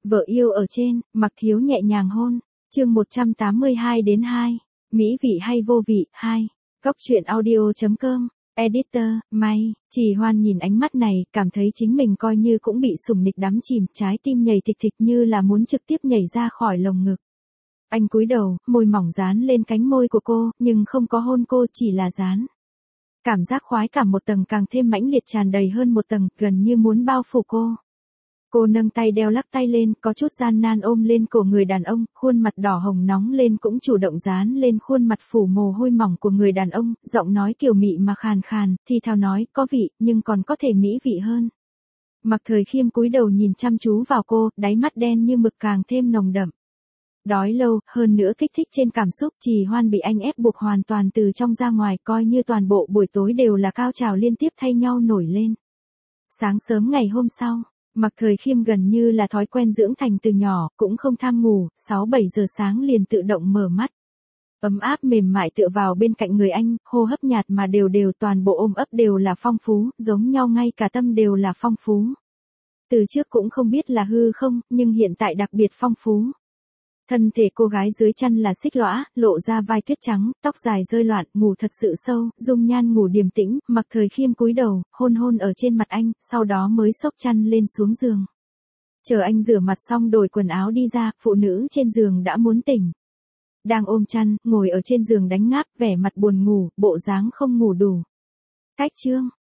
Vợ yêu ở trên, Mặc Thiếu nhẹ nhàng hôn. Chương 182-2. Mỹ vị hay vô vị, 2. Góc truyện audio.com. Editor, May. Trì Hoan nhìn ánh mắt này, cảm thấy chính mình coi như cũng bị sủng nịch đắm chìm, trái tim nhảy thịch thịch như là muốn trực tiếp nhảy ra khỏi lồng ngực. Anh cúi đầu, môi mỏng dán lên cánh môi của cô, nhưng không có hôn cô, chỉ là dán. Cảm giác khoái cảm một tầng càng thêm mãnh liệt tràn đầy hơn một tầng, gần như muốn bao phủ cô. Cô nâng tay đeo lắc tay lên, có chút gian nan ôm lên cổ người đàn ông, khuôn mặt đỏ hồng nóng lên cũng chủ động dán lên khuôn mặt phủ mồ hôi mỏng của người đàn ông, giọng nói kiều mị mà khàn khàn, thì thào nói, có vị, nhưng còn có thể mỹ vị hơn. Mặc Thời Khiêm cúi đầu nhìn chăm chú vào cô, đáy mắt đen như mực càng thêm nồng đậm. Đói lâu, hơn nữa kích thích trên cảm xúc, Trì Hoan bị anh ép buộc hoàn toàn từ trong ra ngoài, coi như toàn bộ buổi tối đều là cao trào liên tiếp thay nhau nổi lên. Sáng sớm ngày hôm sau, Mặc Thời Khiêm gần như là thói quen dưỡng thành từ nhỏ, cũng không tham ngủ, 6-7 giờ sáng liền tự động mở mắt. Ấm áp mềm mại tựa vào bên cạnh người anh, hô hấp nhạt mà đều đều, toàn bộ ôm ấp đều là phong phú, giống nhau ngay cả tâm đều là phong phú. Từ trước cũng không biết là hư không, nhưng hiện tại đặc biệt phong phú. Thân thể cô gái dưới chăn là xích lõa, lộ ra vai tuyết trắng, tóc dài rơi loạn, ngủ thật sự sâu, dung nhan ngủ điềm tĩnh, Mặc Thời Khiêm cúi đầu, hôn hôn ở trên mặt anh, sau đó mới xốc chăn lên xuống giường. Chờ anh rửa mặt xong đổi quần áo đi ra, phụ nữ trên giường đã muốn tỉnh. Đang ôm chăn, ngồi ở trên giường đánh ngáp, vẻ mặt buồn ngủ, bộ dáng không ngủ đủ. Cách chương.